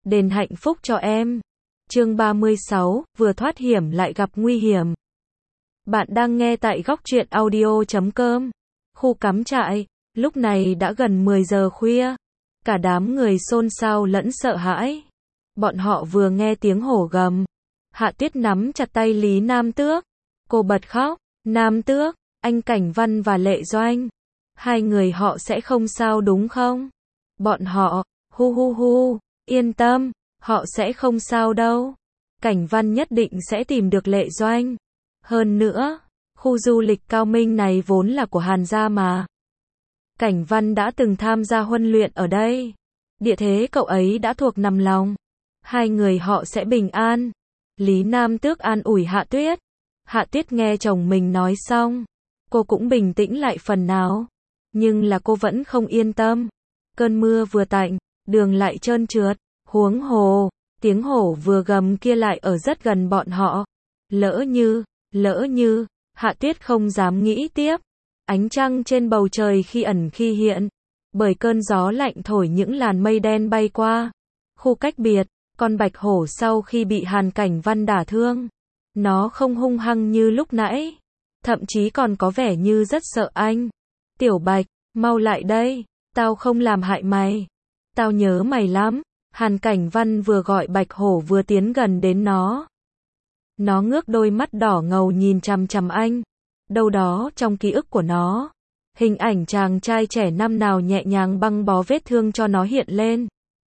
đền hạnh phúc cho em. Chương 36, vừa thoát hiểm lại gặp nguy hiểm. Bạn đang nghe tại góc truyện audio.com. Khu cắm trại, lúc này đã gần 10 giờ khuya. Cả đám người xôn xao lẫn sợ hãi. Bọn họ vừa nghe tiếng hổ gầm. Hạ Tuyết nắm chặt tay Lý Nam Tước. Cô bật khóc. Nam Tước, anh Cảnh Văn và Lệ Doanh. Hai người họ sẽ không sao đúng không? Bọn họ, hu, yên tâm, họ sẽ không sao đâu. Cảnh Văn nhất định sẽ tìm được Lệ Doanh. Hơn nữa, khu du lịch Cao Minh này vốn là của Hàn gia mà. Cảnh Văn đã từng tham gia huấn luyện ở đây. Địa thế cậu ấy đã thuộc nằm lòng. Hai người họ sẽ bình an. Lý Nam Tước an ủi Hạ Tuyết. Hạ Tuyết nghe chồng mình nói xong, cô cũng bình tĩnh lại phần nào. Nhưng là cô vẫn không yên tâm. Cơn mưa vừa tạnh, đường lại trơn trượt. Huống hồ, tiếng hổ vừa gầm kia lại ở rất gần bọn họ. Lỡ như, Hạ Tuyết không dám nghĩ tiếp. Ánh trăng trên bầu trời khi ẩn khi hiện. Bởi cơn gió lạnh thổi những làn mây đen bay qua. Khu cách biệt, con bạch hổ sau khi bị Hàn Cảnh Văn đả thương. Nó không hung hăng như lúc nãy. Thậm chí còn có vẻ như rất sợ anh. Tiểu Bạch, mau lại đây. Tao không làm hại mày. Tao nhớ mày lắm. Hàn Cảnh Văn vừa gọi bạch hổ vừa tiến gần đến nó. Nó ngước đôi mắt đỏ ngầu nhìn chằm chằm anh. Đâu đó trong ký ức của nó, hình ảnh chàng trai trẻ năm nào nhẹ nhàng băng bó vết thương cho nó hiện lên.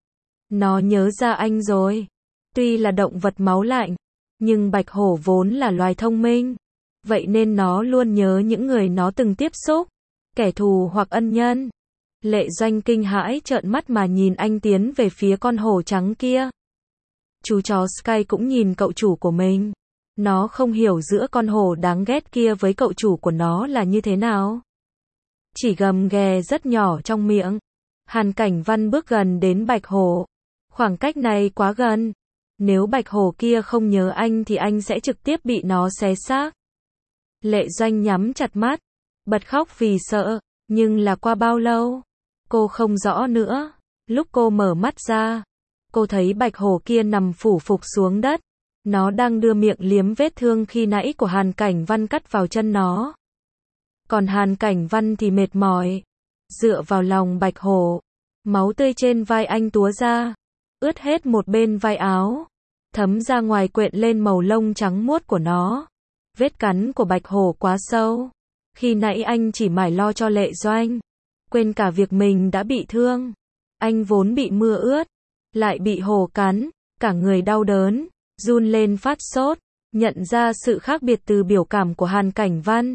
Nó nhớ ra anh rồi. Tuy là động vật máu lạnh, nhưng bạch hổ vốn là loài thông minh. Vậy nên nó luôn nhớ những người nó từng tiếp xúc, kẻ thù hoặc ân nhân. Lệ Doanh kinh hãi trợn mắt mà nhìn anh tiến về phía con hổ trắng kia. Chú chó Sky cũng nhìn cậu chủ của mình. Nó không hiểu giữa con hổ đáng ghét kia với cậu chủ của nó là như thế nào. Chỉ gầm ghè rất nhỏ trong miệng. Hàn Cảnh Văn bước gần đến bạch hổ. Khoảng cách này quá gần. Nếu bạch hổ kia không nhớ anh thì anh sẽ trực tiếp bị nó xé xác. Lệ Doanh nhắm chặt mắt, bật khóc vì sợ. Nhưng là qua bao lâu? Cô không rõ nữa. Lúc cô mở mắt ra, cô thấy bạch hổ kia nằm phủ phục xuống đất. Nó đang đưa miệng liếm vết thương khi nãy của Hàn Cảnh Văn cắt vào chân nó. Còn Hàn Cảnh Văn thì mệt mỏi, dựa vào lòng bạch hổ. Máu tươi trên vai anh túa ra, ướt hết một bên vai áo, thấm ra ngoài quện lên màu lông trắng muốt của nó. Vết cắn của bạch hổ quá sâu. Khi nãy anh chỉ mải lo cho Lệ Doanh, quên cả việc mình đã bị thương. Anh vốn bị mưa ướt, lại bị hổ cắn, cả người đau đớn, run lên phát sốt, nhận ra sự khác biệt từ biểu cảm của Hàn Cảnh Văn.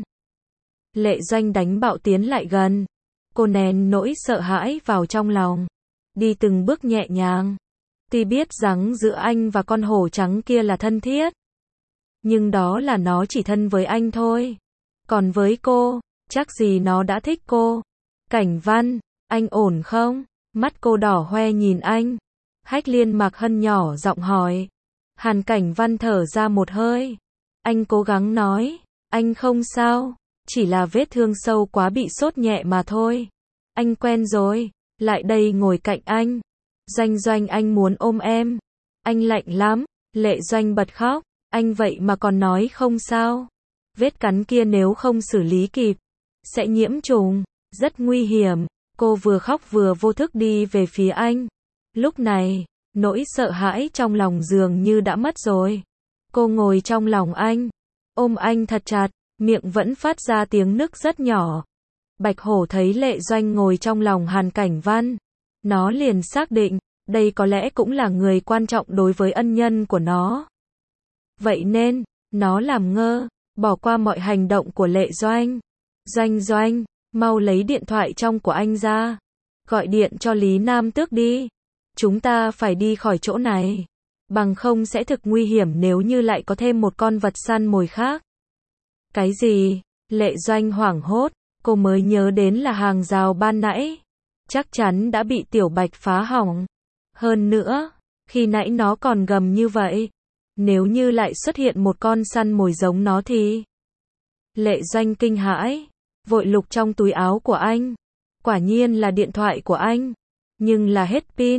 Lệ Doanh đánh bạo tiến lại gần. Cô nén nỗi sợ hãi vào trong lòng, đi từng bước nhẹ nhàng. Tuy biết rằng giữa anh và con hổ trắng kia là thân thiết, nhưng đó là nó chỉ thân với anh thôi. Còn với cô, chắc gì nó đã thích cô. Cảnh Văn, anh ổn không? Mắt cô đỏ hoe nhìn anh. Hách Liên Mạc Hân nhỏ giọng hỏi. Hàn Cảnh Văn thở ra một hơi. Anh cố gắng nói, anh không sao, chỉ là vết thương sâu quá bị sốt nhẹ mà thôi. Anh quen rồi, lại đây ngồi cạnh anh. Doanh, anh muốn ôm em. Anh lạnh lắm. Lệ Doanh bật khóc. Anh vậy mà còn nói không sao. Vết cắn kia nếu không xử lý kịp, sẽ nhiễm trùng, rất nguy hiểm. Cô vừa khóc vừa vô thức đi về phía anh. Lúc này, nỗi sợ hãi trong lòng dường như đã mất rồi. Cô ngồi trong lòng anh, ôm anh thật chặt, miệng vẫn phát ra tiếng nức rất nhỏ. Bạch hổ thấy Lệ Doanh ngồi trong lòng Hàn Cảnh Văn. Nó liền xác định, đây có lẽ cũng là người quan trọng đối với ân nhân của nó. Vậy nên, nó làm ngơ, bỏ qua mọi hành động của Lệ Doanh. Doanh, mau lấy điện thoại trong của anh ra. Gọi điện cho Lý Nam Tước đi. Chúng ta phải đi khỏi chỗ này. Bằng không sẽ thực nguy hiểm nếu như lại có thêm một con vật săn mồi khác. Cái gì? Lệ Doanh hoảng hốt, cô mới nhớ đến là hàng rào ban nãy. Chắc chắn đã bị Tiểu Bạch phá hỏng. Hơn nữa, khi nãy nó còn gầm như vậy. Nếu như lại xuất hiện một con săn mồi giống nó thì... Lệ Doanh kinh hãi, vội lục trong túi áo của anh. Quả nhiên là điện thoại của anh. Nhưng là hết pin,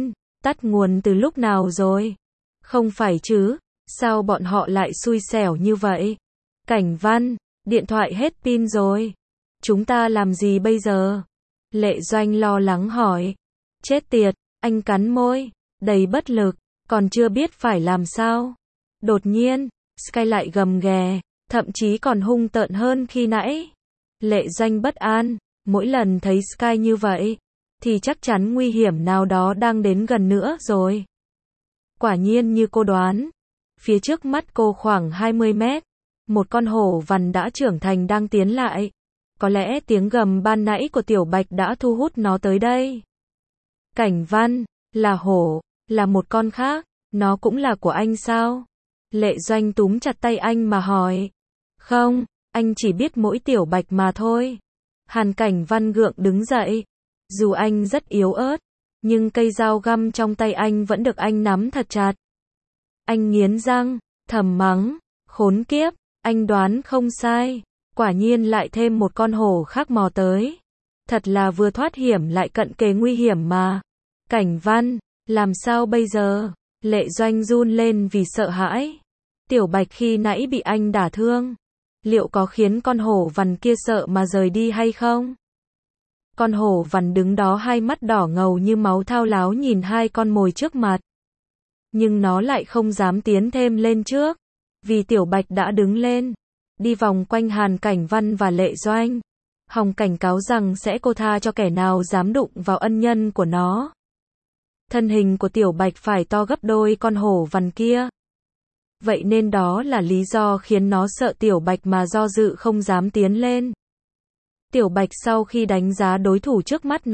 Tắt nguồn từ lúc nào rồi? Không phải chứ, sao bọn họ lại xui xẻo như vậy? Cảnh Văn, điện thoại hết pin rồi. Chúng ta làm gì bây giờ? Lệ Doanh lo lắng hỏi. Chết tiệt, anh cắn môi, đầy bất lực, còn chưa biết phải làm sao. Đột nhiên, Sky lại gầm ghè, thậm chí còn hung tợn hơn khi nãy. Lệ Doanh bất an, mỗi lần thấy Sky như vậy, thì chắc chắn nguy hiểm nào đó đang đến gần nữa rồi. Quả nhiên như cô đoán, phía trước mắt cô khoảng 20 mét, một con hổ vằn đã trưởng thành đang tiến lại. Có lẽ tiếng gầm ban nãy của Tiểu Bạch đã thu hút nó tới đây. Cảnh Văn, là hổ, là một con khác, nó cũng là của anh sao? Lệ Doanh túm chặt tay anh mà hỏi. Không, anh chỉ biết mỗi Tiểu Bạch mà thôi. Hàn Cảnh Văn gượng đứng dậy. Dù anh rất yếu ớt, nhưng cây dao găm trong tay anh vẫn được anh nắm thật chặt. Anh nghiến răng, thầm mắng, khốn kiếp, anh đoán không sai. Quả nhiên lại thêm một con hổ khác mò tới. Thật là vừa thoát hiểm lại cận kề nguy hiểm mà. Cảnh Văn, làm sao bây giờ? Lệ Doanh run lên vì sợ hãi. Tiểu Bạch khi nãy bị anh đả thương. Liệu có khiến con hổ vằn kia sợ mà rời đi hay không? Con hổ vằn đứng đó hai mắt đỏ ngầu như máu thao láo nhìn hai con mồi trước mặt. Nhưng nó lại không dám tiến thêm lên trước. Vì Tiểu Bạch đã đứng lên. Đi vòng quanh Hàn Cảnh Văn và Lệ Doanh. Hòng cảnh cáo rằng sẽ cô tha cho kẻ nào dám đụng vào ân nhân của nó. Thân hình của Tiểu Bạch phải to gấp đôi con hổ vằn kia. Vậy nên đó là lý do khiến nó sợ Tiểu Bạch mà do dự không dám tiến lên. Tiểu Bạch sau khi đánh giá đối thủ trước mắt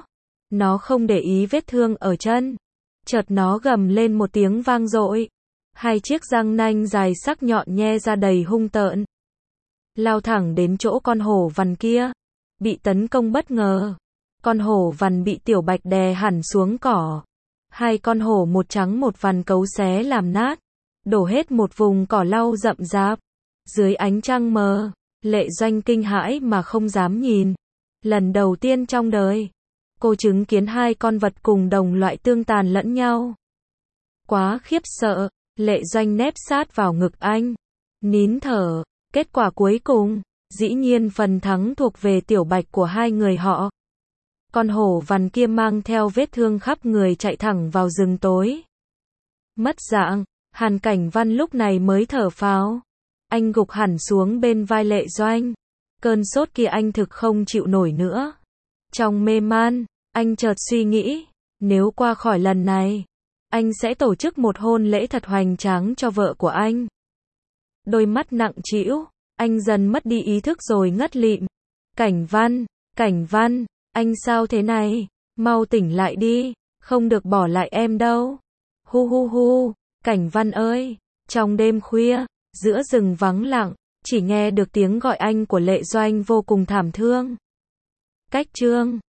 nó không để ý vết thương ở chân. Chợt nó gầm lên một tiếng vang dội. Hai chiếc răng nanh dài sắc nhọn nhe ra đầy hung tợn. Lao thẳng đến chỗ con hổ vằn kia. Bị tấn công bất ngờ. Con hổ vằn bị Tiểu Bạch đè hẳn xuống cỏ. Hai con hổ một trắng một vằn cấu xé làm nát. Đổ hết một vùng cỏ lau rậm rạp. Dưới ánh trăng mờ, Lệ Doanh kinh hãi mà không dám nhìn. Lần đầu tiên trong đời, cô chứng kiến hai con vật cùng đồng loại tương tàn lẫn nhau. Quá khiếp sợ, Lệ Doanh nép sát vào ngực anh. Nín thở, kết quả cuối cùng, dĩ nhiên phần thắng thuộc về Tiểu Bạch của hai người họ. Con hổ vằn kia mang theo vết thương khắp người chạy thẳng vào rừng tối. Mất dạng, Hàn Cảnh Văn lúc này mới thở phào. Anh gục hẳn xuống bên vai Lệ Doanh. Cơn sốt kia anh thực không chịu nổi nữa. Trong mê man, anh chợt suy nghĩ, nếu qua khỏi lần này, anh sẽ tổ chức một hôn lễ thật hoành tráng cho vợ của anh. Đôi mắt nặng trĩu, anh dần mất đi ý thức rồi ngất lịm. Cảnh Văn, anh sao thế này? Mau tỉnh lại đi, không được bỏ lại em đâu. Hu hu hu, Cảnh Văn ơi, trong đêm khuya, giữa rừng vắng lặng, chỉ nghe được tiếng gọi anh của Lệ Doanh vô cùng thảm thương. Cách chương